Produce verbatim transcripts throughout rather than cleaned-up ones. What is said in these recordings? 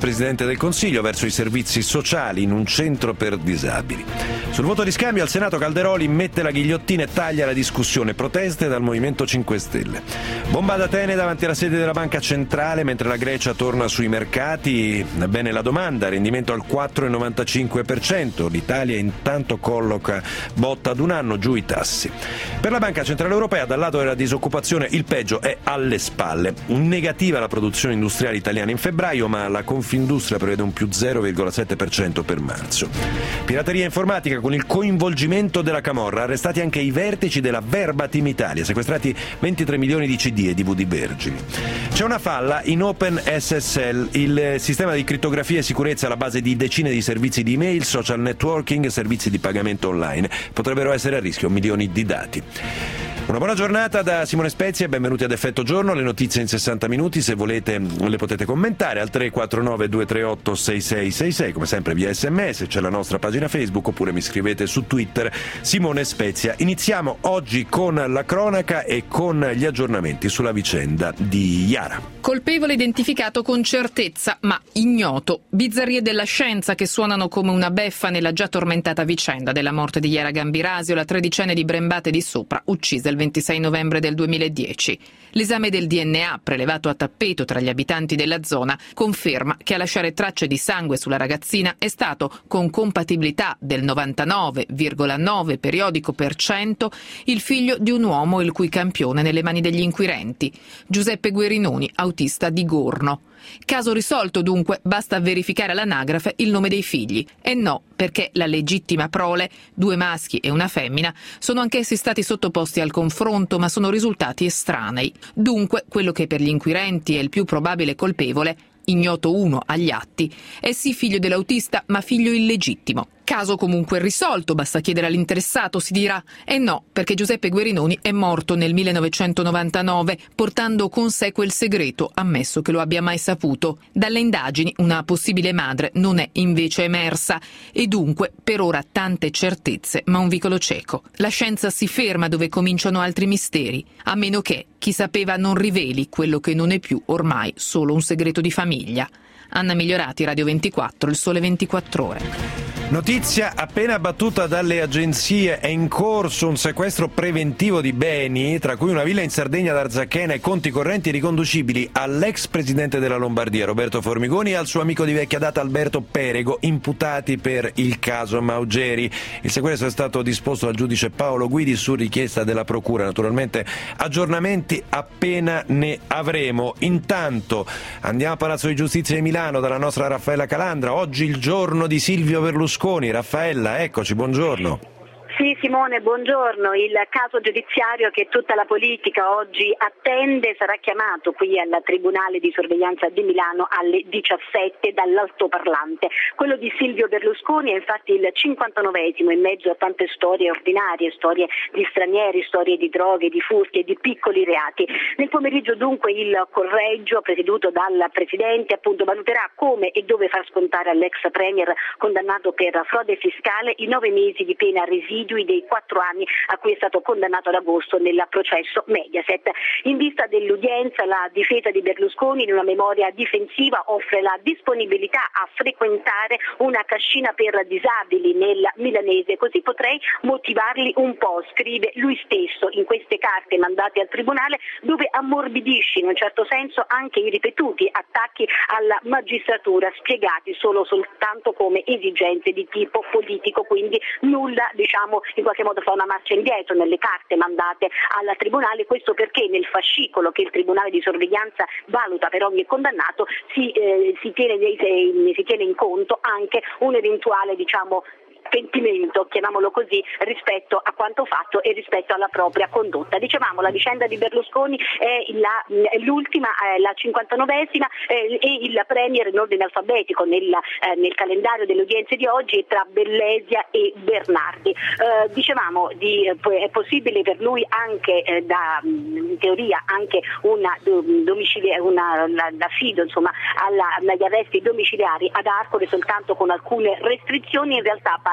Presidente del Consiglio verso i servizi sociali in un centro per disabili. Sul voto di scambio al Senato Calderoli mette la ghigliottina e taglia la discussione. Proteste dal Movimento cinque Stelle. Bomba ad Atene davanti alla sede della Banca Centrale mentre la Grecia torna sui mercati. Bene la domanda, rendimento al quattro virgola novantacinque per cento. L'Italia intanto colloca botta ad un anno, giù i tassi. Per la Banca Centrale Europea dal lato della disoccupazione il peggio è alle spalle. Negativa la produzione industriale italiana in febbraio, ma la Confindustria prevede un più zero virgola sette per cento per marzo. Pirateria informatica con il coinvolgimento della Camorra, arrestati anche i vertici della Verba Team Italia, sequestrati ventitré milioni di C D e D V D vergini. C'è una falla in OpenSSL, il sistema di crittografia e sicurezza alla base di decine di servizi di email, social networking e servizi di pagamento online. Potrebbero essere a rischio milioni di dati. Una buona giornata da Simone Spezia e benvenuti ad Effetto Giorno, le notizie in sessanta minuti, se volete le potete commentare al tre quattro nove due tre otto sei sei sei sei, come sempre via sms, c'è la nostra pagina Facebook oppure mi scrivete su Twitter Simone Spezia. Iniziamo oggi con la cronaca e con gli aggiornamenti sulla vicenda di Iara. Colpevole identificato con certezza, ma ignoto. Bizzarrie della scienza che suonano come una beffa nella già tormentata vicenda della morte di Iara Gambirasio, la tredicenne di Brembate di Sopra, uccisa il ventisei novembre del duemiladieci. L'esame del D N A, prelevato a tappeto tra gli abitanti della zona, conferma che a lasciare tracce di sangue sulla ragazzina è stato, con compatibilità del novantanove virgola nove periodico per cento, il figlio di un uomo il cui campione nelle mani degli inquirenti, Giuseppe Guerinoni, autista di Gorno. Caso risolto dunque, basta verificare all'anagrafe il nome dei figli. E no, perché la legittima prole, due maschi e una femmina, sono anch'essi stati sottoposti al confronto, ma sono risultati estranei. Dunque, quello che per gli inquirenti è il più probabile colpevole, ignoto uno agli atti, è sì figlio dell'autista, ma figlio illegittimo. Caso comunque risolto, basta chiedere all'interessato, si dirà. E no, perché Giuseppe Guerinoni è morto nel millenovecentonovantanove, portando con sé quel segreto, ammesso che lo abbia mai saputo. Dalle indagini una possibile madre non è invece emersa, e dunque per ora tante certezze, ma un vicolo cieco. La scienza si ferma dove cominciano altri misteri, a meno che chi sapeva non riveli quello che non è più ormai solo un segreto di famiglia. Anna Migliorati, Radio ventiquattro, Il Sole ventiquattro Ore. Notizia appena battuta dalle agenzie: è in corso un sequestro preventivo di beni, tra cui una villa in Sardegna ad Arzachena e conti correnti riconducibili all'ex presidente della Lombardia Roberto Formigoni e al suo amico di vecchia data Alberto Perego, imputati per il caso Maugeri. Il sequestro è stato disposto dal giudice Paolo Guidi su richiesta della procura. Naturalmente aggiornamenti appena ne avremo. Intanto andiamo a Palazzo di Giustizia di Milano dalla nostra Raffaella Calandra. Oggi il giorno di Silvio Berlusconi. Raffaella, eccoci, buongiorno. Sì, Simone, buongiorno. Il caso giudiziario che tutta la politica oggi attende sarà chiamato qui al Tribunale di Sorveglianza di Milano alle diciassette dall'altoparlante. Quello di Silvio Berlusconi è infatti il cinquantanovesimo in mezzo a tante storie ordinarie, storie di stranieri, storie di droghe, di furti e di piccoli reati. Nel pomeriggio dunque il collegio, presieduto dal Presidente, appunto valuterà come e dove far scontare all'ex Premier condannato per frode fiscale i nove mesi di pena residua dei quattro anni a cui è stato condannato ad agosto nel processo Mediaset. In vista dell'udienza, la difesa di Berlusconi, in una memoria difensiva, offre la disponibilità a frequentare una cascina per disabili nel milanese, così potrei motivarli un po', scrive lui stesso in queste carte mandate al Tribunale, dove ammorbidisce in un certo senso anche i ripetuti attacchi alla magistratura, spiegati solo soltanto come esigenze di tipo politico, quindi nulla, diciamo, in qualche modo fa una marcia indietro nelle carte mandate al Tribunale. Questo perché nel fascicolo che il Tribunale di Sorveglianza valuta per ogni condannato si, eh, si, tiene, si tiene in conto anche un eventuale, diciamo, pentimento, chiamiamolo così, rispetto a quanto fatto e rispetto alla propria condotta. Dicevamo, la vicenda di Berlusconi è, la, è l'ultima, è la cinquantanovesima eh, e il Premier in ordine alfabetico nel, eh, nel calendario delle udienze di oggi è tra Bellesia e Bernardi. Eh, dicevamo, di, è possibile per lui anche eh, da, in teoria anche una domicilia, una, la, l'affido insomma alla, agli arresti domiciliari ad Arcore, soltanto con alcune restrizioni. In realtà pare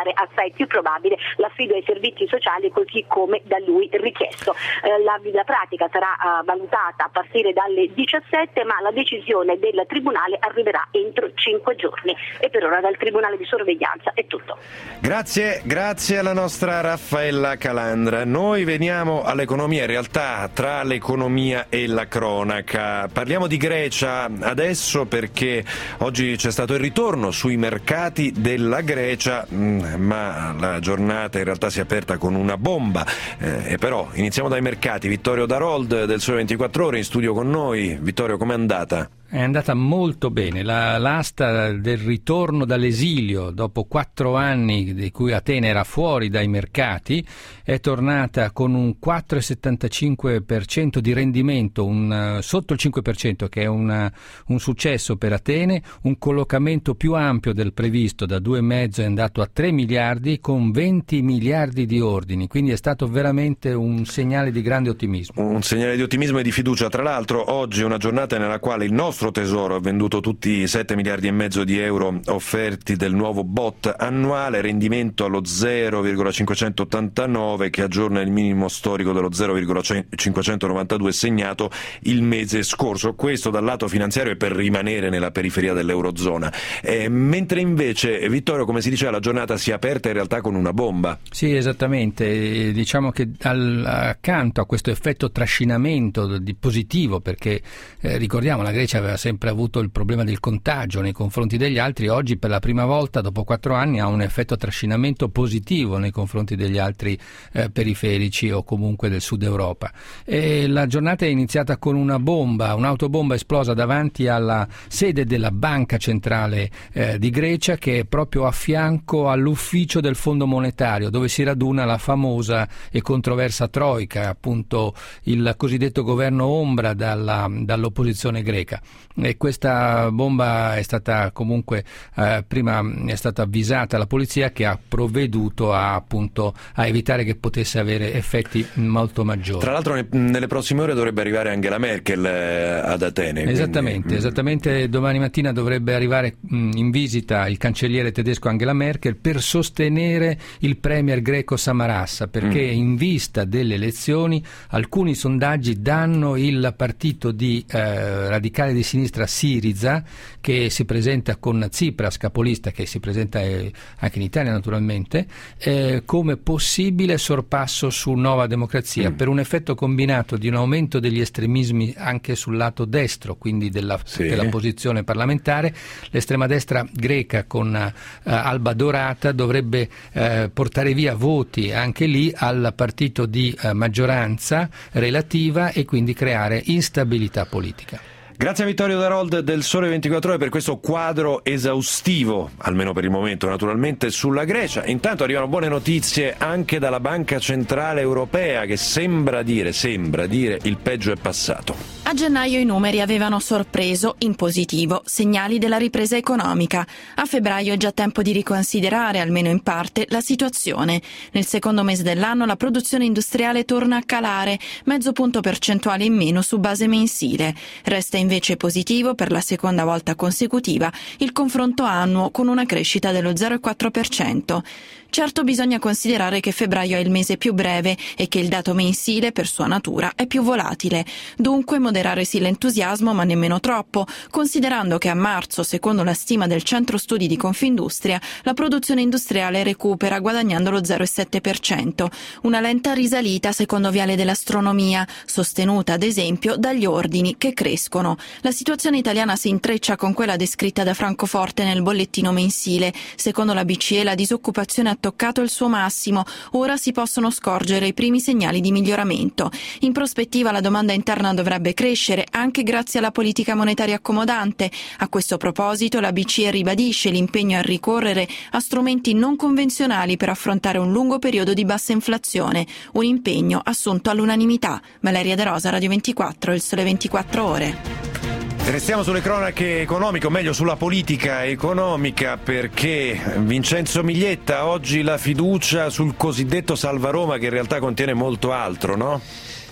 appare assai più probabile l'affido ai servizi sociali così come da lui richiesto. Eh, la, la pratica sarà uh, valutata a partire dalle diciassette, ma la decisione del Tribunale arriverà entro cinque giorni. E per ora dal Tribunale di Sorveglianza è tutto. Grazie, grazie alla nostra Raffaella Calandra. Noi veniamo all'economia, in realtà tra l'economia e la cronaca. Parliamo di Grecia adesso perché oggi c'è stato il ritorno sui mercati della Grecia, ma la giornata in realtà si è aperta con una bomba. Eh, e però iniziamo dai mercati. Vittorio Darold del Sole ventiquattro Ore in studio con noi. Vittorio, com'è andata? È andata molto bene. La, l'asta del ritorno dall'esilio dopo quattro anni di cui Atene era fuori dai mercati è tornata con un quattro virgola settantacinque per cento di rendimento, un, sotto il cinque per cento, che è una, un successo per Atene, un collocamento più ampio del previsto, da due virgola cinque è andato a tre miliardi con venti miliardi di ordini, quindi è stato veramente un segnale di grande ottimismo. Un segnale di ottimismo e di fiducia. Tra l'altro oggi è una giornata nella quale il nostro Tesoro ha venduto tutti i sette miliardi e mezzo di euro offerti del nuovo bot annuale, rendimento allo zero virgola cinquecentottantanove, che aggiorna il minimo storico dello zero virgola cinquecentonovantadue segnato il mese scorso. Questo dal lato finanziario e per rimanere nella periferia dell'Eurozona. Eh, mentre invece, Vittorio, come si diceva, la giornata si è aperta in realtà con una bomba. Sì, esattamente. Diciamo che al, accanto a questo effetto trascinamento di positivo, perché eh, ricordiamo la Grecia aveva sempre avuto il problema del contagio nei confronti degli altri, oggi per la prima volta dopo quattro anni ha un effetto trascinamento positivo nei confronti degli altri eh, periferici o comunque del sud Europa. E la giornata è iniziata con una bomba, un'autobomba esplosa davanti alla sede della Banca Centrale eh, di Grecia, che è proprio a fianco all'ufficio del Fondo Monetario, dove si raduna la famosa e controversa Troika, appunto il cosiddetto governo ombra dalla, dall'opposizione greca. E questa bomba è stata comunque eh, prima è stata avvisata alla polizia, che ha provveduto a, appunto, a evitare che potesse avere effetti molto maggiori. Tra l'altro ne, nelle prossime ore dovrebbe arrivare Angela Merkel eh, ad Atene. Esattamente, quindi... esattamente domani mattina dovrebbe arrivare mh, in visita il cancelliere tedesco Angela Merkel per sostenere il premier greco Samaras, perché mm. in vista delle elezioni alcuni sondaggi danno il partito di eh, radicale di sinistra Siriza, che si presenta con Tsipras capolista, che si presenta eh, anche in Italia naturalmente, eh, come possibile sorpasso su Nuova Democrazia, mm. per un effetto combinato di un aumento degli estremismi anche sul lato destro, quindi della, sì. della posizione parlamentare. L'estrema destra greca con eh, Alba Dorata dovrebbe eh, portare via voti anche lì al partito di eh, maggioranza relativa e quindi creare instabilità politica. Grazie a Vittorio Darold del Sole ventiquattro Ore per questo quadro esaustivo, almeno per il momento naturalmente, sulla Grecia. Intanto arrivano buone notizie anche dalla Banca Centrale Europea, che sembra dire, sembra dire il peggio è passato. A gennaio i numeri avevano sorpreso in positivo, segnali della ripresa economica. A febbraio è già tempo di riconsiderare, almeno in parte, la situazione. Nel secondo mese dell'anno la produzione industriale torna a calare, mezzo punto percentuale in meno su base mensile. Resta invece positivo per la seconda volta consecutiva il confronto annuo, con una crescita dello zero virgola quattro per cento. Certo, bisogna considerare che febbraio è il mese più breve e che il dato mensile, per sua natura, è più volatile. Dunque moderare sì l'entusiasmo, ma nemmeno troppo, considerando che a marzo, secondo la stima del Centro Studi di Confindustria, la produzione industriale recupera guadagnando lo zero virgola sette per cento. Una lenta risalita secondo Viale dell'Astronomia, sostenuta ad esempio dagli ordini che crescono. La situazione italiana si intreccia con quella descritta da Francoforte nel bollettino mensile. Secondo la B C E la disoccupazione ha toccato il suo massimo, ora si possono scorgere i primi segnali di miglioramento. In prospettiva la domanda interna dovrebbe crescere anche grazie alla politica monetaria accomodante. A questo proposito la B C E ribadisce l'impegno a ricorrere a strumenti non convenzionali per affrontare un lungo periodo di bassa inflazione, un impegno assunto all'unanimità. Valeria De Rosa, Radio ventiquattro, Il Sole ventiquattro Ore. Restiamo sulle cronache economiche, o meglio sulla politica economica, perché Vincenzo Miglietta, oggi la fiducia sul cosiddetto Salva Roma, che in realtà contiene molto altro, no?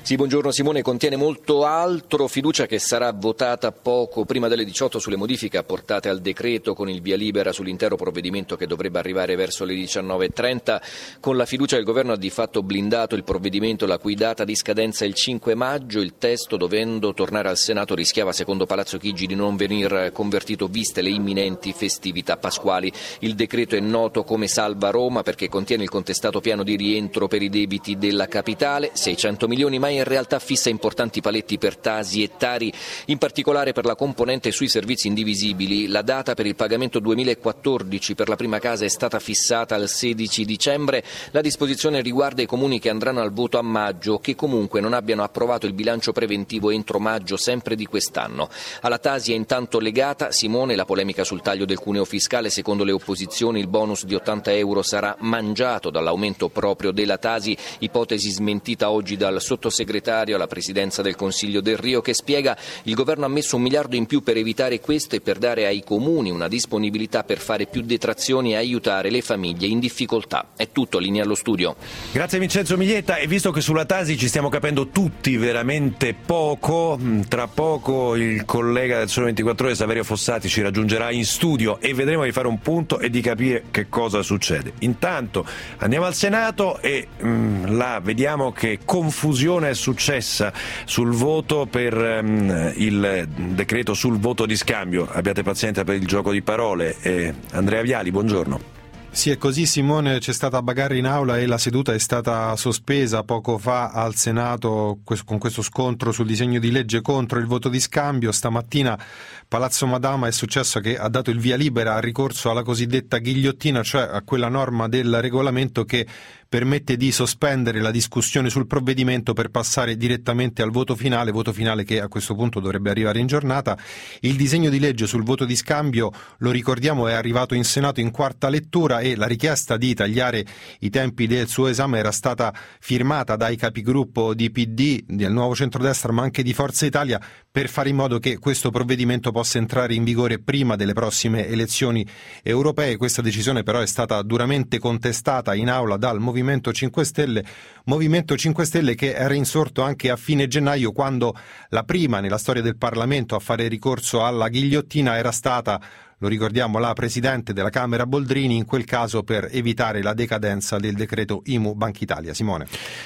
Sì, buongiorno Simone, contiene molto altro, fiducia che sarà votata poco prima delle diciotto sulle modifiche apportate al decreto con il via libera sull'intero provvedimento che dovrebbe arrivare verso le diciannove e trenta. Con la fiducia il governo ha di fatto blindato il provvedimento la cui data di scadenza è il cinque maggio, il testo dovendo tornare al Senato rischiava secondo Palazzo Chigi di non venir convertito viste le imminenti festività pasquali. Il decreto è noto come Salva Roma perché contiene il contestato piano di rientro per i debiti della capitale, seicento milioni, ma in realtà fissa importanti paletti per Tasi e Tari, in particolare per la componente sui servizi indivisibili. La data per il pagamento duemilaquattordici per la prima casa è stata fissata al sedici dicembre. La disposizione riguarda i comuni che andranno al voto a maggio, che comunque non abbiano approvato il bilancio preventivo entro maggio sempre di quest'anno. Alla Tasi è intanto legata, Simone, la polemica sul taglio del cuneo fiscale. Secondo le opposizioni il bonus di ottanta euro sarà mangiato dall'aumento proprio della Tasi, ipotesi smentita oggi dal sottosegretario alla presidenza del Consiglio Del Rio, che spiega il governo ha messo un miliardo in più per evitare questo e per dare ai comuni una disponibilità per fare più detrazioni e aiutare le famiglie in difficoltà. È tutto, linea allo studio. Grazie Vincenzo Miglietta, e visto che sulla Tasi ci stiamo capendo tutti veramente poco, tra poco il collega del Sole ventiquattro Ore Saverio Fossati ci raggiungerà in studio e vedremo di fare un punto e di capire che cosa succede. Intanto andiamo al Senato e mh, là vediamo che confusione è successa sul voto per um, il decreto sul voto di scambio. Abbiate pazienza per il gioco di parole. Eh, Andrea Viali, buongiorno. Sì, è così Simone, c'è stata bagarre in aula e la seduta è stata sospesa poco fa al Senato con questo scontro sul disegno di legge contro il voto di scambio. Stamattina Palazzo Madama è successo che ha dato il via libera al ricorso alla cosiddetta ghigliottina, cioè a quella norma del regolamento che permette di sospendere la discussione sul provvedimento per passare direttamente al voto finale, voto finale che a questo punto dovrebbe arrivare in giornata. Il disegno di legge sul voto di scambio, lo ricordiamo, è arrivato in Senato in quarta lettura e la richiesta di tagliare i tempi del suo esame era stata firmata dai capigruppo di P D, del Nuovo Centrodestra, ma anche di Forza Italia, per fare in modo che questo provvedimento possa entrare in vigore prima delle prossime elezioni europee. Questa decisione però è stata duramente contestata in aula dal Movimento Movimento cinque Stelle, Movimento cinque Stelle che era insorto anche a fine gennaio, quando la prima nella storia del Parlamento a fare ricorso alla ghigliottina era stata, lo ricordiamo, la Presidente della Camera Boldrini, in quel caso per evitare la decadenza del decreto I M U Banca Italia. Simone.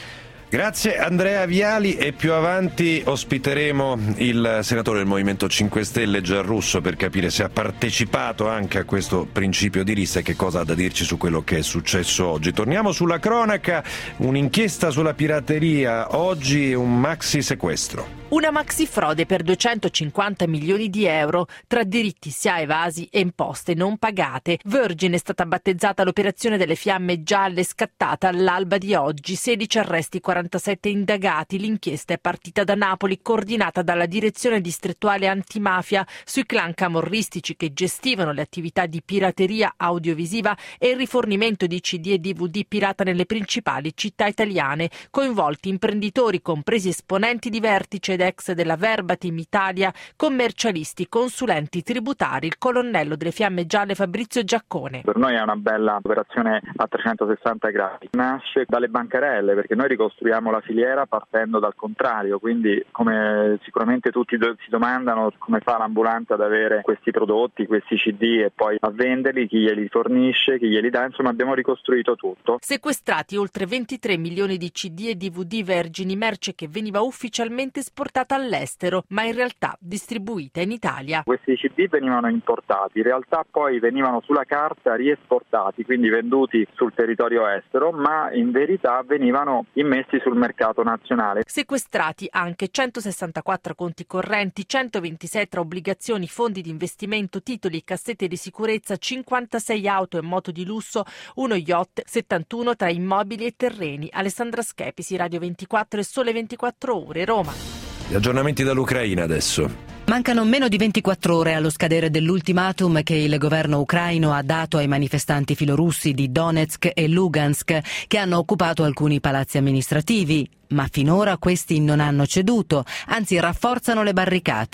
Grazie Andrea Viali, e più avanti ospiteremo il senatore del Movimento cinque Stelle Giarrusso per capire se ha partecipato anche a questo principio di lista e che cosa ha da dirci su quello che è successo oggi. Torniamo sulla cronaca, un'inchiesta sulla pirateria, oggi un maxi sequestro. Una maxi frode per duecentocinquanta milioni di euro tra diritti S I A evasi e imposte non pagate. Virgin è stata battezzata l'operazione delle fiamme gialle, scattata all'alba di oggi. sedici arresti, quarantasette indagati. L'inchiesta è partita da Napoli, coordinata dalla direzione distrettuale antimafia, sui clan camorristici che gestivano le attività di pirateria audiovisiva e il rifornimento di C D e D V D pirata nelle principali città italiane. Coinvolti imprenditori, compresi esponenti di vertice ed ex della Verbatim Italia, commercialisti, consulenti tributari. Il colonnello delle fiamme gialle Fabrizio Giaccone. Per noi è una bella operazione a trecentosessanta gradi. Nasce dalle bancarelle, perché noi ricostruiamo la filiera partendo dal contrario, quindi come sicuramente tutti si domandano come fa l'ambulante ad avere questi prodotti, questi C D e poi a venderli, chi glieli fornisce, chi glieli dà, insomma abbiamo ricostruito tutto. Sequestrati oltre ventitré milioni di C D e D V D Vergini, merce che veniva ufficialmente esportata all'estero, ma in realtà distribuita in Italia. Questi C D venivano importati, in realtà poi venivano sulla carta riesportati, quindi venduti sul territorio estero, ma in verità venivano immessi sul mercato nazionale. Sequestrati anche centosessantaquattro conti correnti, centoventisei tra obbligazioni, fondi di investimento, titoli, cassette di sicurezza, cinquantasei auto e moto di lusso, uno yacht, settantuno tra immobili e terreni. Alessandra Schepisi, Radio ventiquattro e Sole ventiquattro Ore, Roma. Gli aggiornamenti dall'Ucraina adesso. Mancano meno di ventiquattro ore allo scadere dell'ultimatum che il governo ucraino ha dato ai manifestanti filorussi di Donetsk e Lugansk, che hanno occupato alcuni palazzi amministrativi, ma finora questi non hanno ceduto, anzi rafforzano le barricate.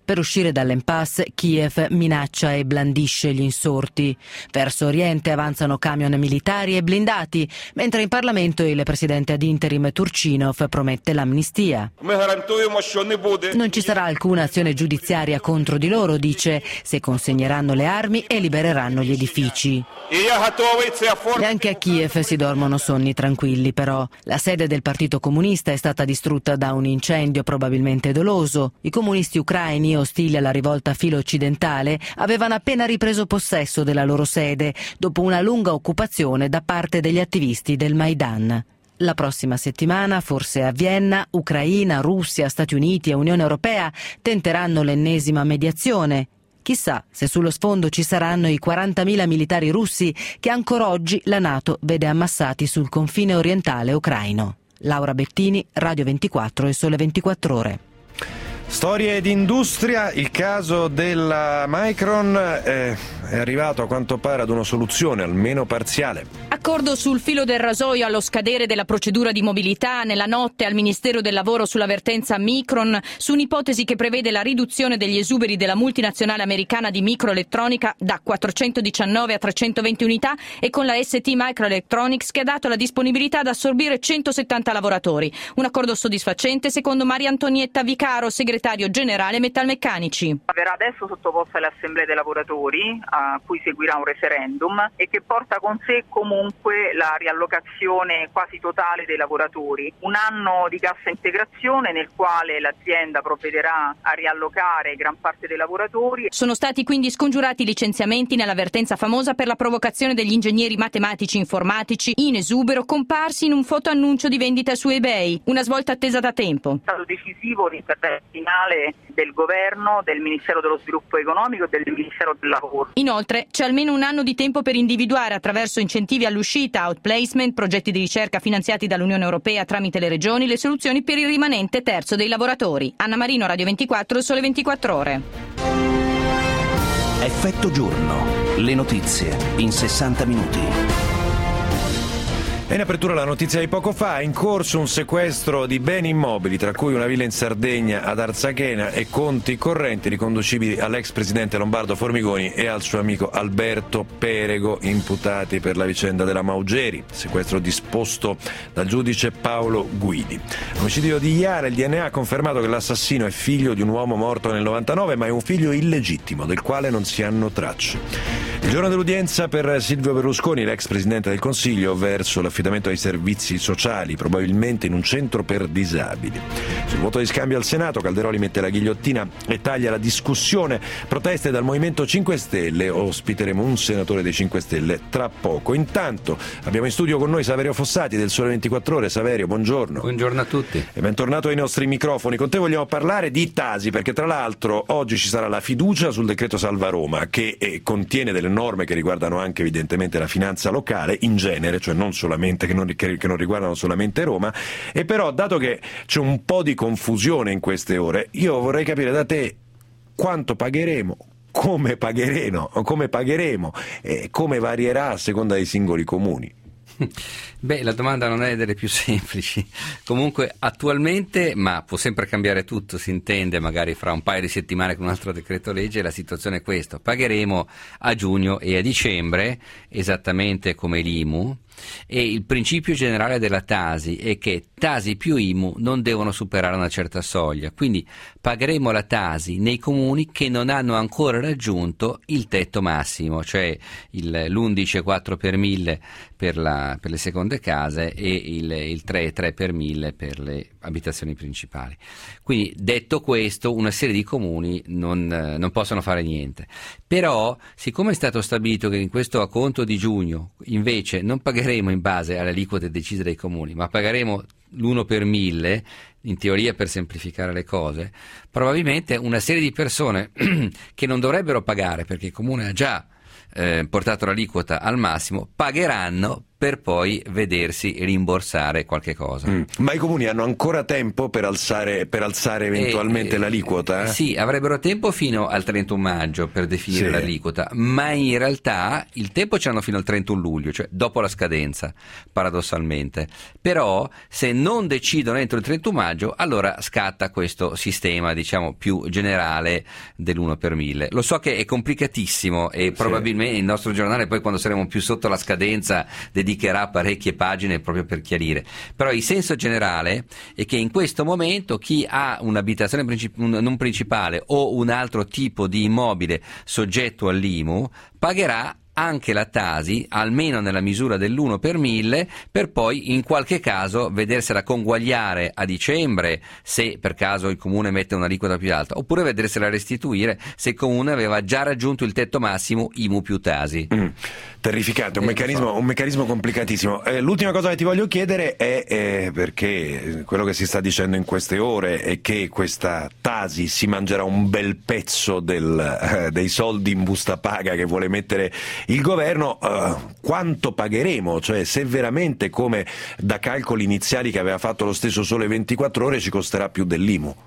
Per uscire dall'impasse, Kiev minaccia e blandisce gli insorti. Verso oriente avanzano camion militari e blindati, mentre in Parlamento il presidente ad interim Turchinov promette l'amnistia. Non ci sarà alcuna azione giudiziaria contro di loro, dice, se consegneranno le armi e libereranno gli edifici. Neanche a Kiev si dormono sonni tranquilli, però. La sede del Partito Comunista è stata distrutta da un incendio probabilmente doloso. I comunisti ucraini, ostili alla rivolta filo-occidentale, avevano appena ripreso possesso della loro sede, dopo una lunga occupazione da parte degli attivisti del Maidan. La prossima settimana, forse a Vienna, Ucraina, Russia, Stati Uniti e Unione Europea tenteranno l'ennesima mediazione. Chissà se sullo sfondo ci saranno i quarantamila militari russi che ancora oggi la NATO vede ammassati sul confine orientale ucraino. Laura Bettini, Radio ventiquattro e Sole ventiquattro Ore. Storie d'industria, il caso della Micron eh, è arrivato a quanto pare ad una soluzione, almeno parziale. Accordo sul filo del rasoio allo scadere della procedura di mobilità, nella notte al Ministero del Lavoro sull'avvertenza Micron, su un'ipotesi che prevede la riduzione degli esuberi della multinazionale americana di microelettronica da quattrocentodiciannove a trecentoventi unità e con la S T Microelectronics che ha dato la disponibilità ad assorbire centosettanta lavoratori. Un accordo soddisfacente secondo Maria Antonietta Vicaro, segretario generale Metalmeccanici. Verrà adesso sottoposta alle assemblee dei lavoratori, a cui seguirà un referendum, e che porta con sé comunque la riallocazione quasi totale dei lavoratori. Un anno di cassa integrazione nel quale l'azienda provvederà a riallocare gran parte dei lavoratori. Sono stati quindi scongiurati i licenziamenti nell'avvertenza famosa per la provocazione degli ingegneri matematici informatici in esubero comparsi in un fotoannuncio di vendita su eBay. Una svolta attesa da tempo. È stato decisivo l'intervento finale del governo, del Ministero dello Sviluppo Economico e del Ministero del Lavoro. Inoltre c'è almeno un anno di tempo per individuare attraverso incentivi all'uscita, outplacement, progetti di ricerca finanziati dall'Unione Europea tramite le regioni, le soluzioni per il rimanente terzo dei lavoratori. Anna Marino, Radio ventiquattro, Sole ventiquattro Ore. Effetto giorno. Le notizie in sessanta minuti. E in apertura la notizia di poco fa, è in corso un sequestro di beni immobili, tra cui una villa in Sardegna ad Arzachena e conti correnti riconducibili all'ex presidente lombardo Formigoni e al suo amico Alberto Perego, imputati per la vicenda della Maugeri, sequestro disposto dal giudice Paolo Guidi. Omicidio di Iara, il D N A ha confermato che l'assassino è figlio di un uomo morto nel novantanove, ma è un figlio illegittimo, del quale non si hanno tracce. Il giorno dell'udienza per Silvio Berlusconi, l'ex presidente del Consiglio, verso l'affidamento ai servizi sociali, probabilmente in un centro per disabili. Sul voto di scambio al Senato, Calderoli mette la ghigliottina e taglia la discussione. Proteste dal Movimento cinque Stelle, ospiteremo un senatore dei cinque Stelle tra poco. Intanto abbiamo in studio con noi Saverio Fossati del Sole ventiquattro Ore. Saverio, buongiorno. Buongiorno a tutti. E bentornato ai nostri microfoni. Con te vogliamo parlare di Tasi, perché tra l'altro oggi ci sarà la fiducia sul decreto Salva Roma, che eh, contiene delle norme che riguardano anche evidentemente la finanza locale in genere, cioè non solamente che non, che, che non riguardano solamente Roma. E però, dato che c'è un po' di confusione in queste ore, io vorrei capire da te quanto pagheremo, come pagheremo, come pagheremo e come varierà a seconda dei singoli comuni. Beh, la domanda non è delle più semplici. Comunque attualmente, ma può sempre cambiare tutto, si intende magari fra un paio di settimane con un altro decreto legge, la situazione è questa: pagheremo a giugno e a dicembre esattamente come l'I M U, e il principio generale della Tasi è che Tasi più I M U non devono superare una certa soglia, quindi pagheremo la Tasi nei comuni che non hanno ancora raggiunto il tetto massimo, cioè il, l'undici virgola quattro per mille per, la, per le seconde case e il, il tre virgola tre per mille per le abitazioni principali. Quindi, detto questo, una serie di comuni non, non possono fare niente. Però, siccome è stato stabilito che in questo acconto di giugno invece non pagheremo in base alle aliquote decise dai comuni, ma pagheremo l'uno per mille, in teoria per semplificare le cose, probabilmente una serie di persone che non dovrebbero pagare perché il comune ha già eh, portato l'aliquota al massimo, pagheranno per poi vedersi rimborsare qualche cosa. Mm. Ma i comuni hanno ancora tempo per alzare, per alzare eventualmente eh, l'aliquota? Eh? Sì, avrebbero tempo fino al trentuno maggio per definire sì. l'aliquota, ma in realtà il tempo ce l'hanno fino al trentuno luglio, cioè dopo la scadenza, paradossalmente. Però se non decidono entro il trentuno maggio, allora scatta questo sistema, diciamo, più generale dell'uno per mille. Lo so che è complicatissimo e probabilmente sì. il nostro giornale poi, quando saremo più sotto la scadenza, dedicherà parecchie pagine proprio per chiarire, però il senso generale è che in questo momento chi ha un'abitazione princip- un, non principale o un altro tipo di immobile soggetto all'I M U pagherà anche la Tasi, almeno nella misura dell'uno per mille, per poi in qualche caso vedersela conguagliare a dicembre se per caso il comune mette un'aliquota più alta, oppure vedersela restituire se il comune aveva già raggiunto il tetto massimo I M U più Tasi. Mm, terrificante, un meccanismo, un meccanismo complicatissimo. Eh, l'ultima cosa che ti voglio chiedere è, è perché quello che si sta dicendo in queste ore è che questa Tasi si mangerà un bel pezzo del, eh, dei soldi in busta paga che vuole mettere il governo. Uh, quanto pagheremo? Cioè, se veramente, come da calcoli iniziali che aveva fatto lo stesso Sole ventiquattro Ore, ci costerà più dell'I M U?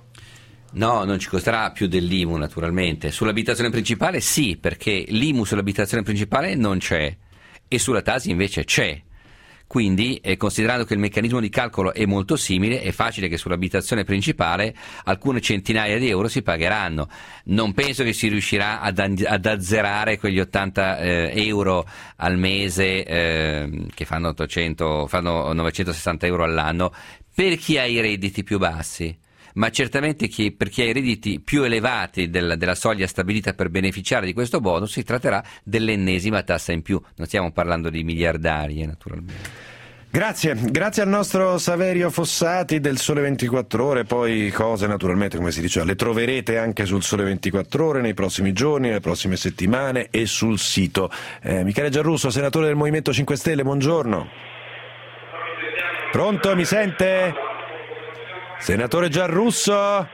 No, non ci costerà più dell'I M U naturalmente. Sull'abitazione principale sì, perché l'I M U sull'abitazione principale non c'è e sulla Tasi invece c'è. Quindi, eh, considerando che il meccanismo di calcolo è molto simile, è facile che sull'abitazione principale alcune centinaia di euro si pagheranno. Non penso che si riuscirà ad, ad azzerare quegli ottanta eh, euro al mese eh, che fanno, ottocento, fanno novecentosessanta euro all'anno per chi ha i redditi più bassi. Ma certamente chi, per chi ha i redditi più elevati del, della soglia stabilita per beneficiare di questo bonus, si tratterà dell'ennesima tassa in più. Non stiamo parlando di miliardarie, naturalmente. Grazie, grazie al nostro Saverio Fossati del Sole ventiquattro Ore. Poi cose, naturalmente, come si diceva, le troverete anche sul Sole ventiquattro Ore nei prossimi giorni, nelle prossime settimane e sul sito. Eh, Michele Giarrusso, senatore del Movimento cinque Stelle, buongiorno. Pronto, mi sente? Senatore Giarrusso?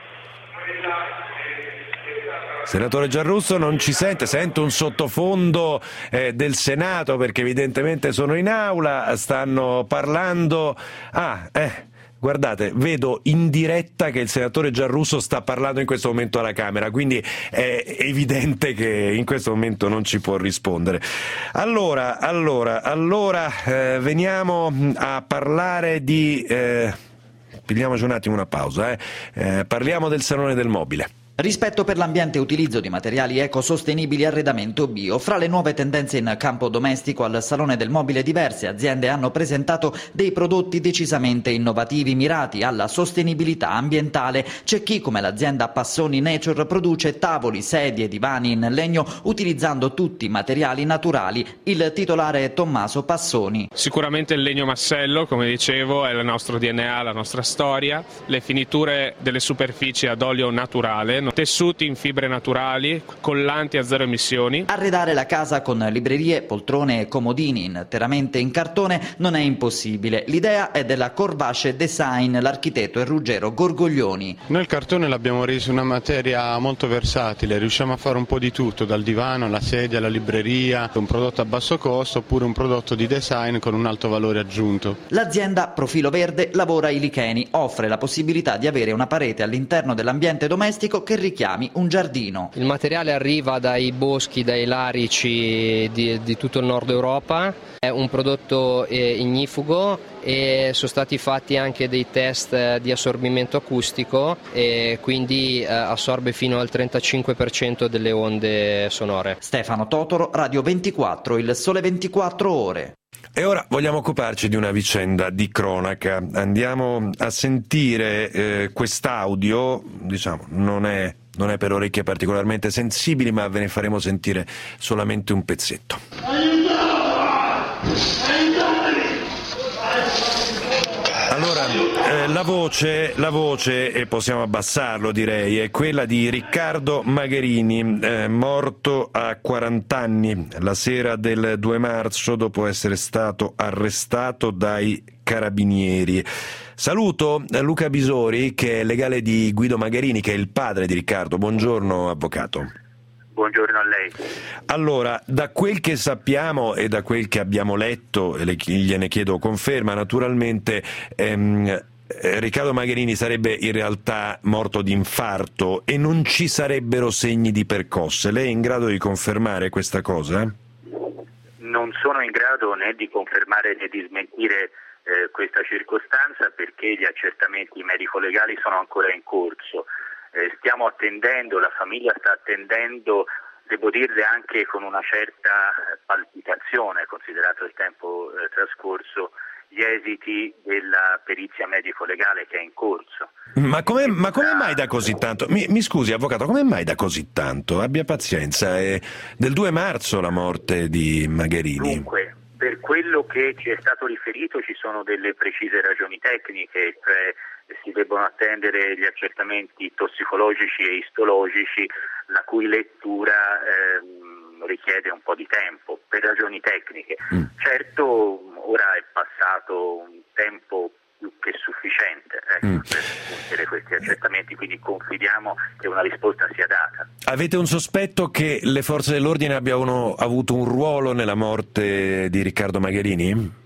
Senatore Giarrusso non ci sente, sento un sottofondo eh, del Senato perché evidentemente sono in aula, stanno parlando. Ah, eh, guardate, vedo in diretta che il senatore Giarrusso sta parlando in questo momento alla Camera, quindi è evidente che in questo momento non ci può rispondere. Allora, allora, allora eh, veniamo a parlare di... Eh, pigliamoci un attimo una pausa, eh. Eh, parliamo del Salone del Mobile. Rispetto per l'ambiente e utilizzo di materiali ecosostenibili e arredamento bio. Fra le nuove tendenze in campo domestico al Salone del Mobile diverse aziende hanno presentato dei prodotti decisamente innovativi mirati alla sostenibilità ambientale. C'è chi, come l'azienda Passoni Nature, produce tavoli, sedie, divani in legno utilizzando tutti materiali naturali. Il titolare è Tommaso Passoni. Sicuramente il legno massello, come dicevo, è il nostro D N A, la nostra storia. Le finiture delle superfici ad olio naturale, tessuti in fibre naturali, collanti a zero emissioni. Arredare la casa con librerie, poltrone e comodini interamente in cartone non è impossibile. L'idea è della Corvace Design, l'architetto è Ruggero Gorgoglioni. Noi il cartone l'abbiamo reso una materia molto versatile, riusciamo a fare un po' di tutto, dal divano alla sedia alla libreria, un prodotto a basso costo oppure un prodotto di design con un alto valore aggiunto. L'azienda Profilo Verde lavora ai licheni, offre la possibilità di avere una parete all'interno dell'ambiente domestico che richiami un giardino. Il materiale arriva dai boschi, dai larici di, di tutto il nord Europa, è un prodotto eh, ignifugo e sono stati fatti anche dei test di assorbimento acustico e quindi eh, assorbe fino al trentacinque per cento delle onde sonore. Stefano Totoro, Radio ventiquattro, il Sole ventiquattro Ore. E ora vogliamo occuparci di una vicenda di cronaca. Andiamo a sentire eh, quest'audio, diciamo, non è, non è per orecchie particolarmente sensibili, ma ve ne faremo sentire solamente un pezzetto. Allora, eh, la voce, la voce, e possiamo abbassarlo direi, è quella di Riccardo Magherini, eh, morto a quaranta anni la sera del due marzo dopo essere stato arrestato dai carabinieri. Saluto Luca Bisori, che è legale di Guido Magherini, che è il padre di Riccardo. Buongiorno avvocato. Buongiorno a lei. Allora, da quel che sappiamo e da quel che abbiamo letto, e le, gliene chiedo conferma naturalmente, ehm, Riccardo Magherini sarebbe in realtà morto di infarto e non ci sarebbero segni di percosse. Lei è in grado di confermare questa cosa? Non sono in grado né di confermare né di smentire eh, questa circostanza, perché gli accertamenti medico-legali sono ancora in corso. Eh, stiamo attendendo, la famiglia sta attendendo, devo dirle anche con una certa palpitazione, considerato il tempo eh, trascorso, gli esiti della perizia medico-legale che è in corso. Ma come, ma come mai da così tanto? Mi, mi scusi, avvocato, come mai da così tanto? Abbia pazienza, è del due marzo la morte di Magherini. Dunque, per quello che ci è stato riferito ci sono delle precise ragioni tecniche, cioè si debbono attendere gli accertamenti tossicologici e istologici, la cui lettura ehm, richiede un po' di tempo, per ragioni tecniche. Mm. Certo, ora è passato un tempo più che sufficiente ecco, mm. per compiere questi accertamenti, quindi confidiamo che una risposta sia data. Avete un sospetto che le forze dell'ordine abbiano avuto un ruolo nella morte di Riccardo Magherini?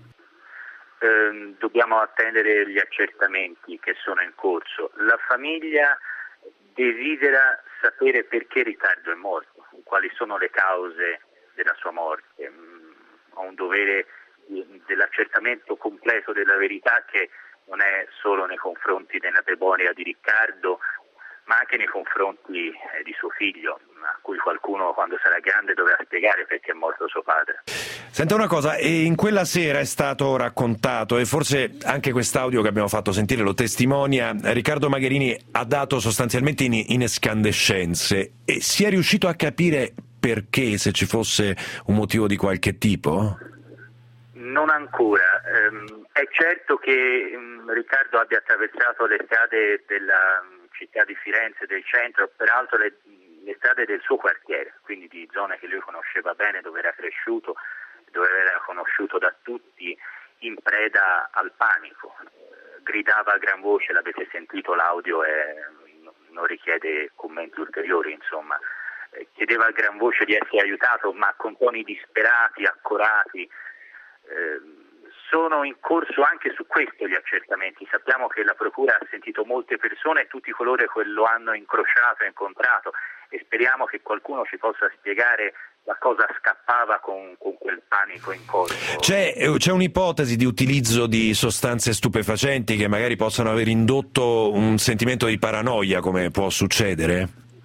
Eh, dobbiamo attendere gli accertamenti che sono in corso. La famiglia desidera sapere perché Riccardo è morto, quali sono le cause della sua morte. Mm, ho un dovere dell'accertamento completo della verità, che non è solo nei confronti della memoria di Riccardo, ma anche nei confronti eh, di suo figlio, a cui qualcuno quando sarà grande dovrà spiegare perché è morto suo padre. Senta una cosa, e in quella sera è stato raccontato, e forse anche quest'audio che abbiamo fatto sentire lo testimonia, Riccardo Magherini ha dato sostanzialmente in, in escandescenze, e si è riuscito a capire perché, se ci fosse un motivo di qualche tipo? Non ancora. Um, è certo che um, Riccardo abbia attraversato le strade della um, città di Firenze, del centro, peraltro le, le strade del suo quartiere, quindi di zone che lui conosceva bene, dove era cresciuto, dove era conosciuto da tutti, in preda al panico. Uh, gridava a gran voce, l'avete sentito, l'audio è, non richiede commenti ulteriori, insomma. Uh, chiedeva a gran voce di essere aiutato, ma con toni disperati, accorati. Uh, Sono in corso anche su questo gli accertamenti. Sappiamo che la Procura ha sentito molte persone, tutti coloro che lo hanno incrociato e incontrato, e speriamo che qualcuno ci possa spiegare da cosa scappava con, con quel panico in corpo. C'è, c'è un'ipotesi di utilizzo di sostanze stupefacenti che magari possano aver indotto un sentimento di paranoia, come può succedere?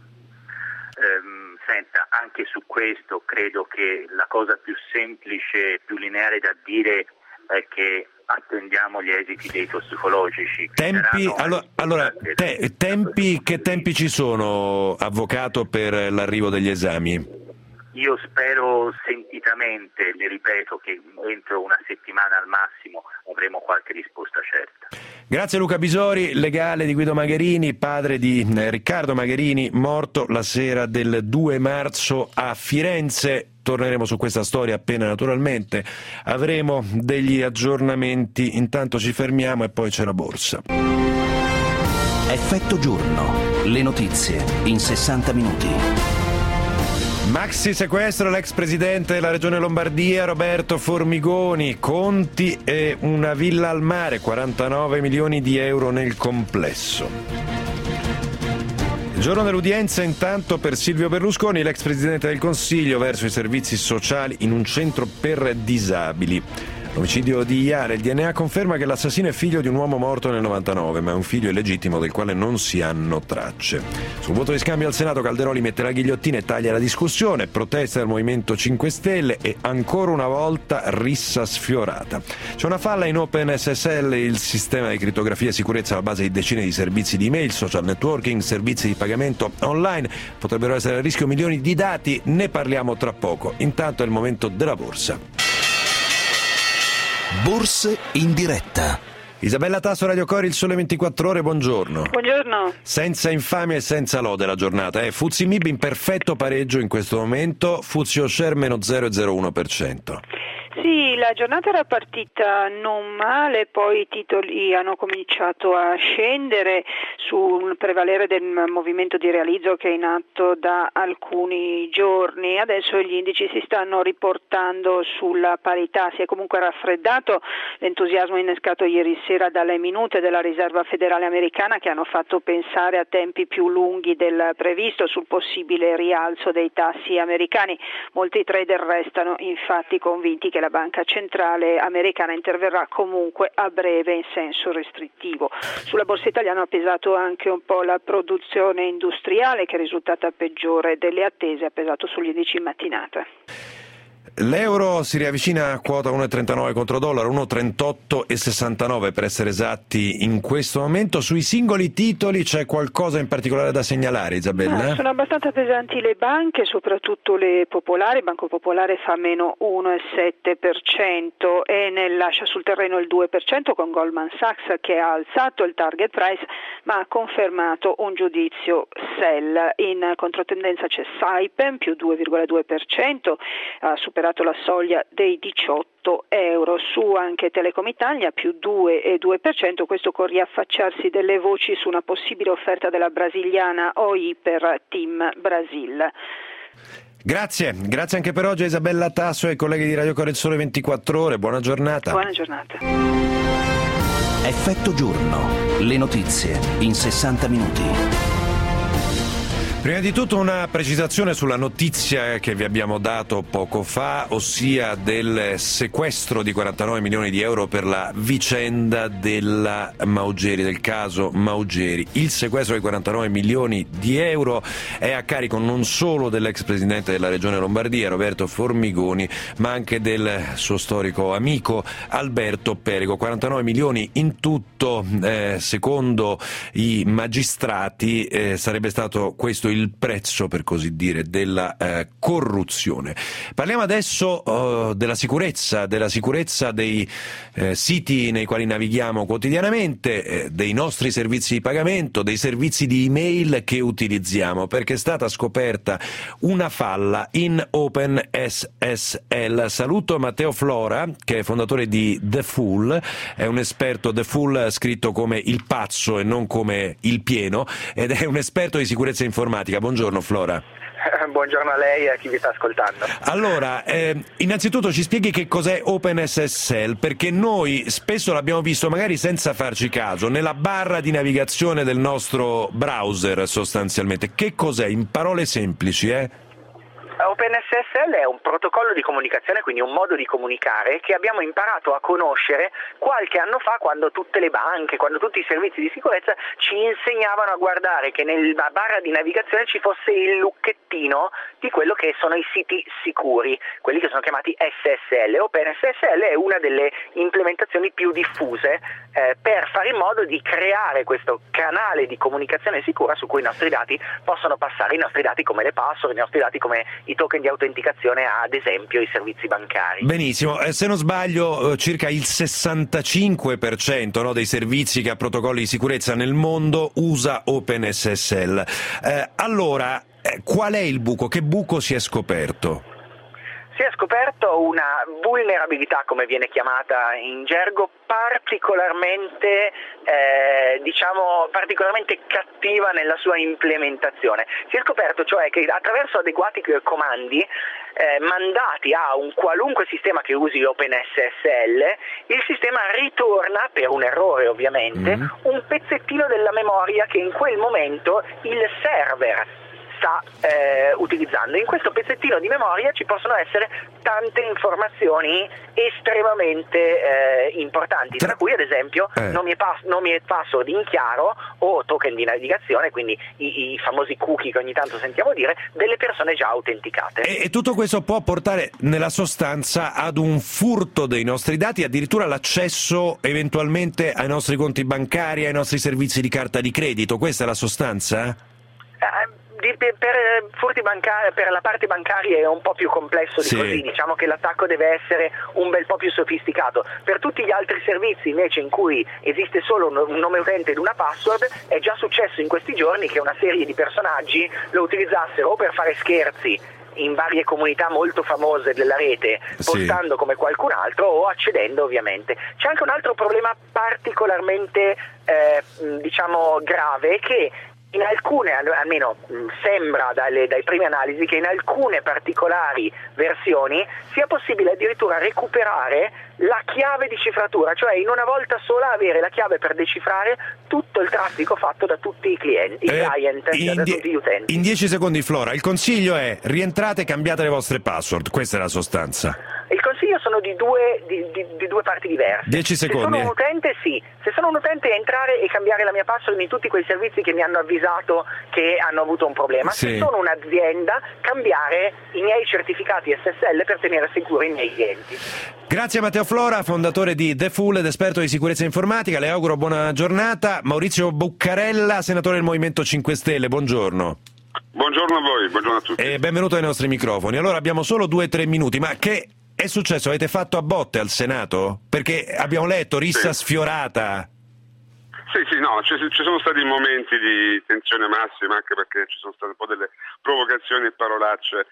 Ehm, senta, anche su questo credo che la cosa più semplice, più lineare da dire è che attendiamo gli esiti dei tossicologici. Tempi, allora, allora te, tempi, che tempi ci sono, avvocato, per l'arrivo degli esami? Io spero sentitamente, le ripeto, che entro una settimana al massimo avremo qualche risposta certa. Grazie Luca Bisori, legale di Guido Magherini, padre di Riccardo Magherini, morto la sera del due marzo a Firenze. Torneremo su questa storia appena naturalmente avremo degli aggiornamenti. Intanto ci fermiamo e poi c'è la borsa. Effetto giorno. Le notizie in sessanta minuti. Maxi sequestro l'ex presidente della regione Lombardia Roberto Formigoni, conti e una villa al mare, quarantanove milioni di euro nel complesso. Il giorno dell'udienza intanto per Silvio Berlusconi, l'ex presidente del Consiglio verso i servizi sociali in un centro per disabili. L'omicidio di Iare, il D N A conferma che l'assassino è figlio di un uomo morto nel novantanove, ma è un figlio illegittimo del quale non si hanno tracce. Sul voto di scambio al Senato Calderoli mette la ghigliottina e taglia la discussione, protesta del Movimento cinque Stelle e ancora una volta rissa sfiorata. C'è una falla in OpenSSL, il sistema di crittografia e sicurezza alla base di decine di servizi di email, social networking, servizi di pagamento online. Potrebbero essere a rischio milioni di dati, ne parliamo tra poco. Intanto è il momento della borsa. Borse in diretta. Isabella Tasso, Radio Cori, il Sole ventiquattro Ore, buongiorno. Buongiorno. Senza infamia e senza lode la giornata. Eh. Fuzzi Mib in perfetto pareggio in questo momento, Fuzzi Share meno zero virgola zero uno per cento. Sì, la giornata era partita non male, poi i titoli hanno cominciato a scendere sul prevalere del movimento di realizzo che è in atto da alcuni giorni. Adesso gli indici si stanno riportando sulla parità, si è comunque raffreddato l'entusiasmo innescato ieri sera dalle minute della Riserva Federale Americana, che hanno fatto pensare a tempi più lunghi del previsto sul possibile rialzo dei tassi americani. Molti trader restano infatti convinti che la Banca Centrale Americana interverrà comunque a breve in senso restrittivo. Sulla borsa italiana ha pesato anche un po' la produzione industriale, che è risultata peggiore delle attese, ha pesato sugli indici in mattinata. L'euro si riavvicina a quota uno virgola trentanove contro dollaro, uno virgola trentotto virgola sessantanove per essere esatti in questo momento. Sui singoli titoli c'è qualcosa in particolare da segnalare, Isabella? No, sono abbastanza pesanti le banche, soprattutto le popolari. Banco Popolare fa meno uno virgola sette per cento, Enel lascia sul terreno il due per cento con Goldman Sachs che ha alzato il target price ma ha confermato un giudizio sell. In controtendenza c'è Saipem più due virgola due per cento, ha superato la soglia dei diciotto euro. Su anche Telecom Italia più due virgola due per cento, questo con riaffacciarsi delle voci su una possibile offerta della brasiliana O I per Team Brasil. Grazie, grazie anche per oggi a Isabella Tasso e ai colleghi di Radio Corriere Sole ventiquattro ore, buona giornata. Buona giornata. Effetto giorno, le notizie in sessanta minuti. Prima di tutto una precisazione sulla notizia che vi abbiamo dato poco fa, ossia del sequestro di quarantanove milioni di euro per la vicenda della Maugeri, del caso Maugeri. Il sequestro di quarantanove milioni di euro è a carico non solo dell'ex presidente della Regione Lombardia, Roberto Formigoni, ma anche del suo storico amico Alberto Perego. quarantanove milioni in tutto, eh, secondo i magistrati, eh, sarebbe stato questo il prezzo, per così dire, della eh, corruzione. Parliamo adesso uh, della sicurezza, della sicurezza dei eh, siti nei quali navighiamo quotidianamente, eh, dei nostri servizi di pagamento, dei servizi di email che utilizziamo, perché è stata scoperta una falla in OpenSSL. Saluto Matteo Flora, che è fondatore di The Fool, è un esperto, The Fool scritto come il pazzo e non come il pieno, ed è un esperto di sicurezza informatica. Buongiorno Flora. Buongiorno a lei e a chi vi sta ascoltando. Allora, eh, innanzitutto ci spieghi che cos'è OpenSSL, perché noi spesso l'abbiamo visto, magari senza farci caso, nella barra di navigazione del nostro browser sostanzialmente. Che cos'è? In parole semplici, eh? OpenSSL è un protocollo di comunicazione, quindi un modo di comunicare che abbiamo imparato a conoscere qualche anno fa, quando tutte le banche, quando tutti i servizi di sicurezza ci insegnavano a guardare che nella barra di navigazione ci fosse il lucchettino di quello che sono i siti sicuri, quelli che sono chiamati S S L. OpenSSL è una delle implementazioni più diffuse eh, per fare in modo di creare questo canale di comunicazione sicura su cui i nostri dati possono passare, i nostri dati come le password, i nostri dati come i token di autenticazione, ad esempio i servizi bancari. Benissimo, eh, se non sbaglio eh, circa il sessantacinque per cento no, dei servizi che ha protocolli di sicurezza nel mondo usa OpenSSL. Eh, allora, eh, qual è il buco? Che buco si è scoperto? Si è scoperto una vulnerabilità, come viene chiamata in gergo, particolarmente eh, diciamo particolarmente cattiva nella sua implementazione. Si è scoperto cioè che attraverso adeguati comandi eh, mandati a un qualunque sistema che usi OpenSSL, il sistema ritorna, per un errore ovviamente, mm. un pezzettino della memoria che in quel momento il server sta eh, utilizzando. In questo pezzettino di memoria ci possono essere tante informazioni estremamente eh, importanti, tra cui ad esempio eh. nomi, e pass- nomi e password in chiaro o token di navigazione, quindi i, i famosi cookie che ogni tanto sentiamo dire, delle persone già autenticate. E, e tutto questo può portare nella sostanza ad un furto dei nostri dati, addirittura l'accesso eventualmente ai nostri conti bancari, ai nostri servizi di carta di credito. Questa è la sostanza? Eh, Per, per furti bancari, per la parte bancaria è un po' più complesso di sì. così, diciamo che l'attacco deve essere un bel po' più sofisticato. Per tutti gli altri servizi invece in cui esiste solo un nome utente ed una password, è già successo in questi giorni che una serie di personaggi lo utilizzassero o per fare scherzi in varie comunità molto famose della rete, postando sì. come qualcun altro o accedendo ovviamente. C'è anche un altro problema particolarmente eh, diciamo grave, che in alcune, almeno sembra dalle, dai primi analisi, che in alcune particolari versioni sia possibile addirittura recuperare la chiave di cifratura, cioè in una volta sola avere la chiave per decifrare tutto il traffico fatto da tutti i clienti, eh, i client, cioè da die- tutti gli utenti. In dieci secondi, Flora, il consiglio è: rientrate e cambiate le vostre password, questa è la sostanza. Il consiglio sono di due, di, di, di due parti diverse. dieci secondi. Se sono un eh. utente, sì. Se sono un utente, entrare e cambiare la mia password in tutti quei servizi che mi hanno avvisato che hanno avuto un problema. Sì. Se sono un'azienda, cambiare i miei certificati S S L per tenere sicuri i miei clienti. Grazie a Matteo Flora, fondatore di The Fool ed esperto di sicurezza informatica. Le auguro buona giornata. Maurizio Buccarella, senatore del Movimento cinque Stelle, buongiorno. Buongiorno a voi, buongiorno a tutti. E benvenuto ai nostri microfoni. Allora, abbiamo solo due o tre minuti, ma che è successo? Avete fatto a botte al Senato? Perché abbiamo letto rissa sì. sfiorata. Sì, sì, no, ci, ci sono stati momenti di tensione massima, anche perché ci sono state un po' delle provocazioni e parolacce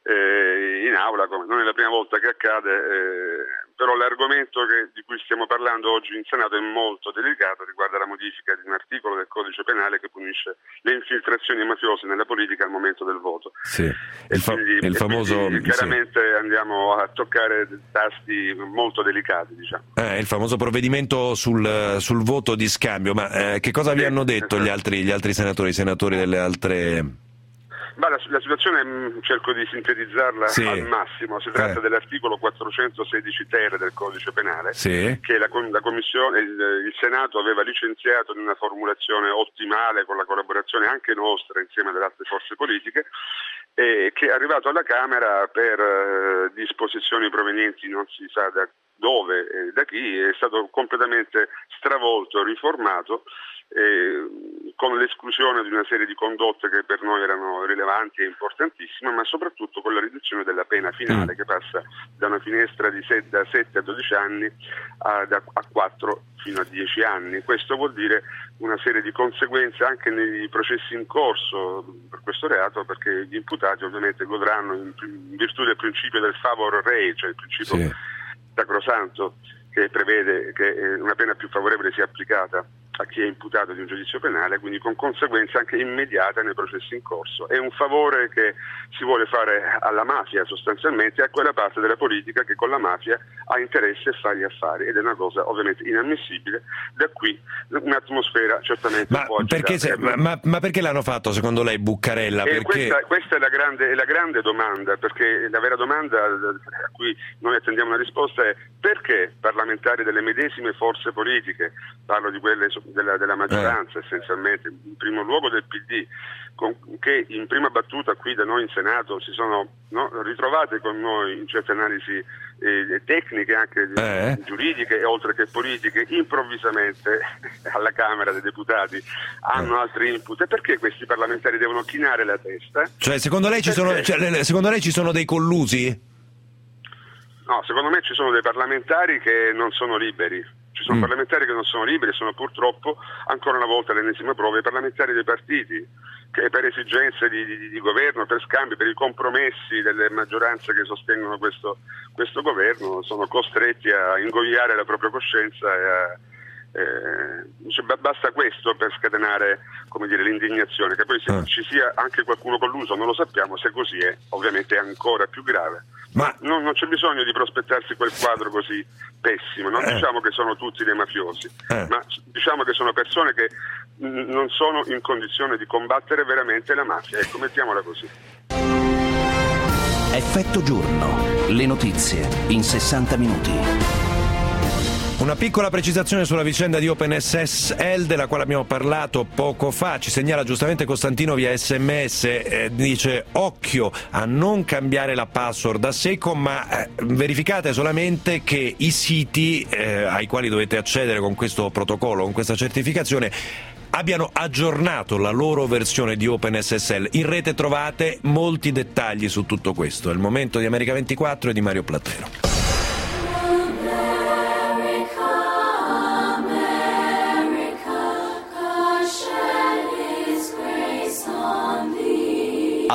eh, in aula, come non è la prima volta che accade, eh, però l'argomento che, di cui stiamo parlando oggi in Senato è molto delicato, riguarda la modifica di un articolo del Codice Penale che punisce le infiltrazioni mafiose nella politica al momento del voto. Sì, il, fa- quindi, il famoso... chiaramente sì. andiamo a toccare tasti molto delicati, diciamo. Eh, il famoso provvedimento sul, sul voto di scambio, ma eh, che cosa vi hanno detto gli altri, gli altri senatori, i senatori delle altre... Beh, la, la situazione mh, cerco di sintetizzarla sì. al massimo. Si tratta eh. dell'articolo quattrocentosedici ter del Codice Penale, sì. che la, la Commissione, il, il Senato aveva licenziato in una formulazione ottimale con la collaborazione anche nostra insieme alle altre forze politiche, e che è arrivato alla Camera per eh, disposizioni provenienti non si sa da dove e da chi, è stato completamente stravolto, riformato, Eh, con l'esclusione di una serie di condotte che per noi erano rilevanti e importantissime, ma soprattutto con la riduzione della pena finale, che passa da una finestra di set, da sette a dodici anni a, da, a quattro fino a dieci anni. Questo vuol dire una serie di conseguenze anche nei processi in corso per questo reato, perché gli imputati ovviamente godranno in, in virtù del principio del favor rei, cioè il principio sì. sacrosanto che prevede che una pena più favorevole sia applicata a chi è imputato di un giudizio penale, quindi con conseguenze anche immediate nei processi in corso. È un favore che si vuole fare alla mafia sostanzialmente, a quella parte della politica che con la mafia ha interesse a fare gli affari, ed è una cosa ovviamente inammissibile. Da qui un'atmosfera certamente ma un po' perché se, ma, ma, ma perché l'hanno fatto secondo lei, Buccarella? E perché... questa, questa è, la grande, è la grande domanda, perché la vera domanda a cui noi attendiamo una risposta è: perché parlamentari delle medesime forze politiche, parlo di quelle della, della maggioranza eh. essenzialmente, in primo luogo del P D, con, che in prima battuta qui da noi in Senato si sono no, ritrovate con noi in certe analisi eh, tecniche, anche eh. giuridiche e oltre che politiche, improvvisamente alla Camera dei Deputati hanno eh. altri input. E perché questi parlamentari devono chinare la testa? Cioè secondo lei ci sono, cioè, secondo lei ci sono dei collusi? No, secondo me ci sono dei parlamentari che non sono liberi. Ci sono mm. parlamentari che non sono liberi, sono purtroppo, ancora una volta l'ennesima prova, i parlamentari dei partiti, che per esigenze di, di, di governo, per scambi, per i compromessi delle maggioranze che sostengono questo, questo governo, sono costretti a ingoiare la propria coscienza e a... Eh, cioè, basta questo per scatenare, come dire, l'indignazione. Che poi se ah. ci sia anche qualcuno colluso non lo sappiamo, se così è ovviamente è ancora più grave. Ma non, non c'è bisogno di prospettarsi quel quadro così pessimo, non eh. diciamo che sono tutti dei mafiosi, eh. ma diciamo che sono persone che mh, non sono in condizione di combattere veramente la mafia, ecco, mettiamola così. Effetto giorno, le notizie in sessanta minuti. Una piccola precisazione sulla vicenda di OpenSSL della quale abbiamo parlato poco fa. Ci segnala giustamente Costantino via sms, eh, dice occhio a non cambiare la password a secco, ma eh, verificate solamente che i siti eh, ai quali dovete accedere con questo protocollo, con questa certificazione, abbiano aggiornato la loro versione di OpenSSL. In rete trovate molti dettagli su tutto questo. È il momento di America ventiquattro e di Mario Platero.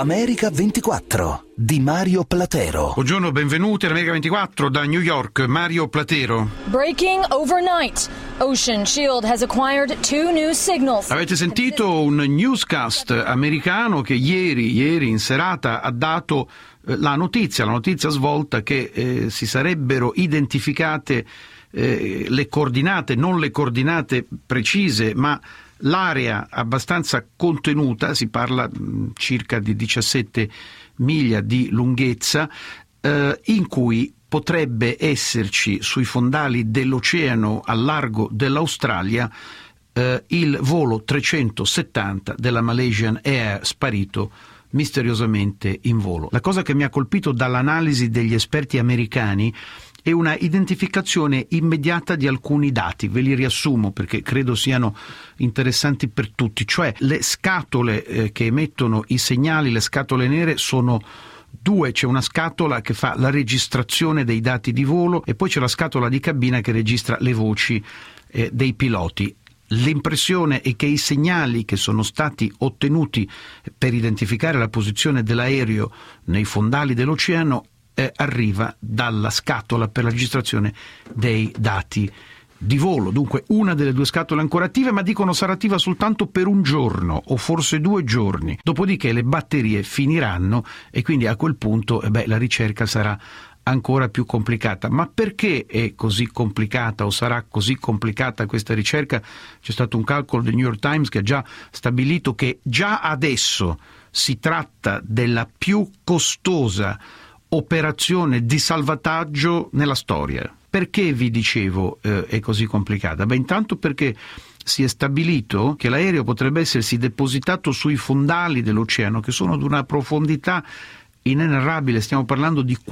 America ventiquattro di Mario Platero. Buongiorno, benvenuti all'America ventiquattro da New York, Mario Platero. Breaking overnight. Ocean Shield has acquired two new signals. Avete sentito un newscast americano che ieri, ieri in serata ha dato eh, la notizia, la notizia svolta che eh, si sarebbero identificate eh, le coordinate, non le coordinate precise, ma l'area abbastanza contenuta, si parla mh, circa di diciassette miglia di lunghezza, eh, in cui potrebbe esserci sui fondali dell'oceano al largo dell'Australia eh, il volo trecentosettanta della Malaysian Air sparito misteriosamente in volo. La cosa che mi ha colpito dall'analisi degli esperti americani è una identificazione immediata di alcuni dati, ve li riassumo perché credo siano interessanti per tutti, cioè le scatole eh, che emettono i segnali, le scatole nere sono due, c'è una scatola che fa la registrazione dei dati di volo e poi c'è la scatola di cabina che registra le voci eh, dei piloti. L'impressione è che i segnali che sono stati ottenuti per identificare la posizione dell'aereo nei fondali dell'oceano eh, arriva dalla scatola per la registrazione dei dati di volo. Dunque una delle due scatole ancora attive, ma dicono sarà attiva soltanto per un giorno o forse due giorni, dopodiché le batterie finiranno e quindi a quel punto eh beh, la ricerca sarà ancora più complicata. Ma perché è così complicata o sarà così complicata questa ricerca? C'è stato un calcolo del New York Times che ha già stabilito che già adesso si tratta della più costosa operazione di salvataggio nella storia. Perché vi dicevo eh, è così complicata? Beh, intanto perché si è stabilito che l'aereo potrebbe essersi depositato sui fondali dell'oceano, che sono ad una profondità inenarrabile, stiamo parlando di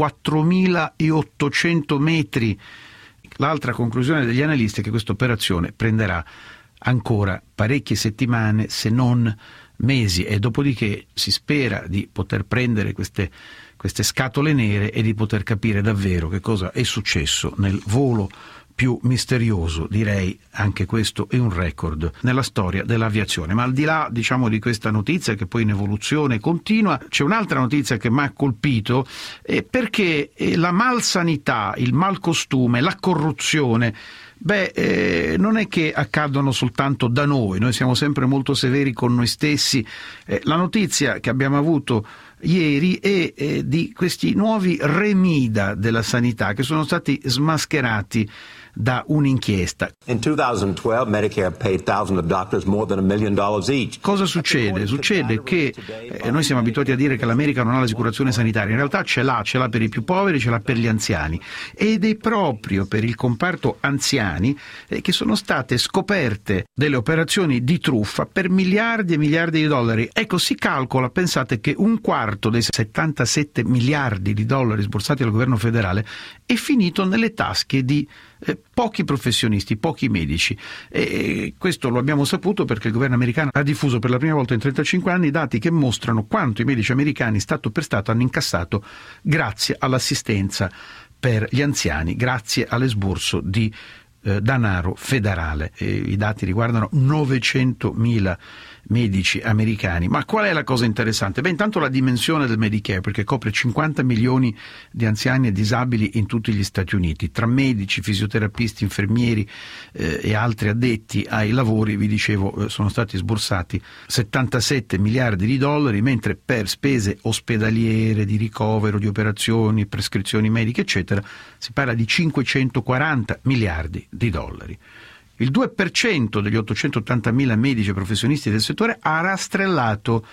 quattromilaottocento metri. L'altra conclusione degli analisti è che questa operazione prenderà ancora parecchie settimane, se non mesi, e dopodiché si spera di poter prendere queste queste scatole nere e di poter capire davvero che cosa è successo nel volo più misterioso, direi anche questo è un record nella storia dell'aviazione. Ma al di là, diciamo, di questa notizia che poi in evoluzione continua, c'è un'altra notizia che mi ha colpito eh, perché eh, la malsanità, il malcostume, la corruzione Beh, eh, non è che accadono soltanto da noi, noi siamo sempre molto severi con noi stessi. Eh, la notizia che abbiamo avuto ieri è eh, di questi nuovi remida della sanità che sono stati smascherati da un'inchiesta. In twenty twelve Medicare paid thousands of doctors more than a million dollars each. Cosa succede? Succede che eh, noi siamo abituati a dire che l'America non ha l'assicurazione sanitaria, in realtà ce l'ha, ce l'ha per i più poveri, ce l'ha per gli anziani, ed è proprio per il comparto anziani eh, che sono state scoperte delle operazioni di truffa per miliardi e miliardi di dollari. Ecco, si calcola, pensate, che un quarto dei settantasette miliardi di dollari sborsati dal governo federale è finito nelle tasche di Eh, pochi professionisti, pochi medici. E questo lo abbiamo saputo perché il governo americano ha diffuso per la prima volta in trentacinque anni dati che mostrano quanto i medici americani stato per stato hanno incassato grazie all'assistenza per gli anziani, grazie all'esborso di eh, denaro federale. E i dati riguardano novecentomila medici americani. Ma qual è la cosa interessante? Beh, intanto la dimensione del Medicare, perché copre cinquanta milioni di anziani e disabili in tutti gli Stati Uniti, tra medici, fisioterapisti, infermieri eh, e altri addetti ai lavori, vi dicevo, eh, sono stati sborsati settantasette miliardi di dollari, mentre per spese ospedaliere, di ricovero, di operazioni, prescrizioni mediche, eccetera, si parla di cinquecentoquaranta miliardi di dollari. Il due per cento degli ottocentottantamila medici professionisti del settore ha rastrellato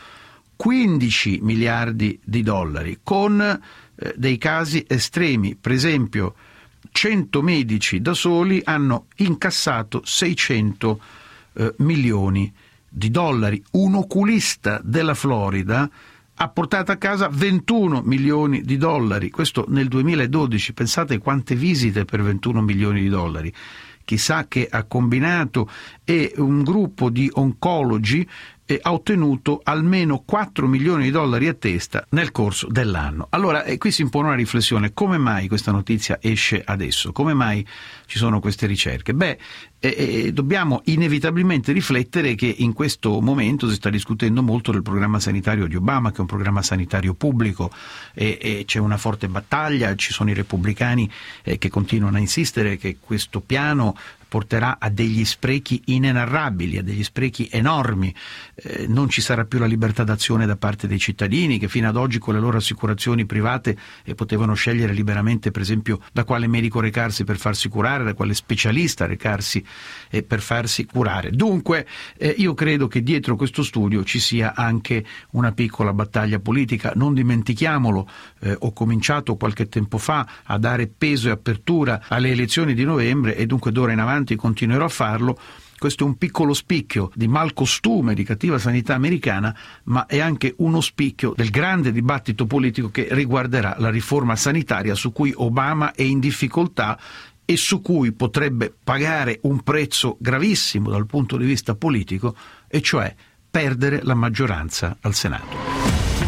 quindici miliardi di dollari, con eh, dei casi estremi. Per esempio, cento medici da soli hanno incassato seicento eh, milioni di dollari. Un oculista della Florida ha portato a casa ventuno milioni di dollari, questo nel duemiladodici. Pensate quante visite per ventuno milioni di dollari. Chissà che ha combinato. E un gruppo di oncologi e ha ottenuto almeno quattro milioni di dollari a testa nel corso dell'anno. Allora, eh, qui si impone una riflessione: come mai questa notizia esce adesso? Come mai ci sono queste ricerche? Beh, eh, eh, dobbiamo inevitabilmente riflettere che in questo momento si sta discutendo molto del programma sanitario di Obama, che è un programma sanitario pubblico, e, e c'è una forte battaglia, ci sono i repubblicani eh, che continuano a insistere che questo piano porterà a degli sprechi inenarrabili, a degli sprechi enormi. Eh, non ci sarà più la libertà d'azione da parte dei cittadini, che fino ad oggi con le loro assicurazioni private eh, potevano scegliere liberamente, per esempio, da quale medico recarsi per farsi curare, da quale specialista recarsi eh, per farsi curare. Dunque eh, io credo che dietro questo studio ci sia anche una piccola battaglia politica. Non dimentichiamolo, eh, ho cominciato qualche tempo fa a dare peso e apertura alle elezioni di novembre, e dunque d'ora in avanti continuerò a farlo. Questo è un piccolo spicchio di malcostume, di cattiva sanità americana, ma è anche uno spicchio del grande dibattito politico che riguarderà la riforma sanitaria, su cui Obama è in difficoltà e su cui potrebbe pagare un prezzo gravissimo dal punto di vista politico, e cioè perdere la maggioranza al Senato.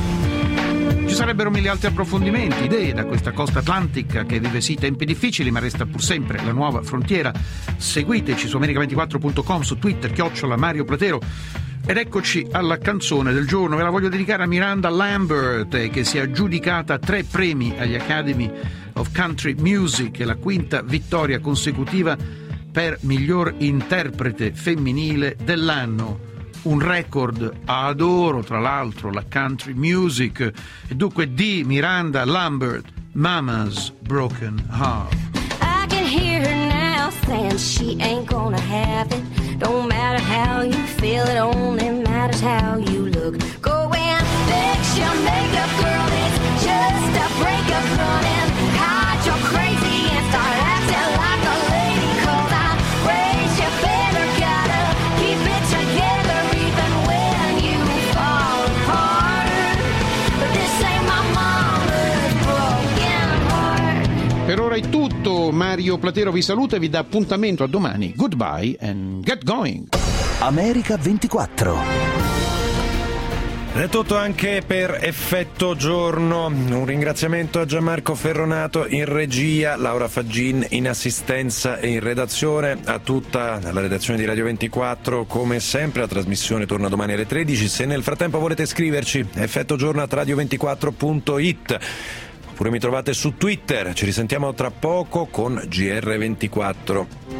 Ci sarebbero mille altri approfondimenti, idee da questa costa atlantica che vive sì tempi difficili ma resta pur sempre la nuova frontiera. Seguiteci su america ventiquattro punto com, su Twitter, chiocciola Mario Platero. Ed eccoci alla canzone del giorno. Ve la voglio dedicare a Miranda Lambert, che si è aggiudicata tre premi agli Academy of Country Music, la quinta vittoria consecutiva per miglior interprete femminile dell'anno. Un record. Adoro tra l'altro la country music, e dunque di Miranda Lambert, Mama's Broken Heart. I can hear her now saying she ain't gonna have it. Don't matter how you feel, it only matters how you look. Go and fix your makeup, girl, it's just a breakup. Running, hide your crazy and start acting like a lady, 'cause I raised you better, gotta keep it together. Per ora è tutto, Mario Platero vi saluta e vi dà appuntamento a domani. Goodbye and get going. America ventiquattro. È tutto anche per Effetto Giorno. Un ringraziamento a Gianmarco Ferronato in regia, Laura Faggin in assistenza e in redazione, a tutta la redazione di Radio ventiquattro. Come sempre la trasmissione torna domani alle tredici. Se nel frattempo volete scriverci, effettogiorno at radio ventiquattro punto it. Oppure mi trovate su Twitter. Ci risentiamo tra poco con G R ventiquattro.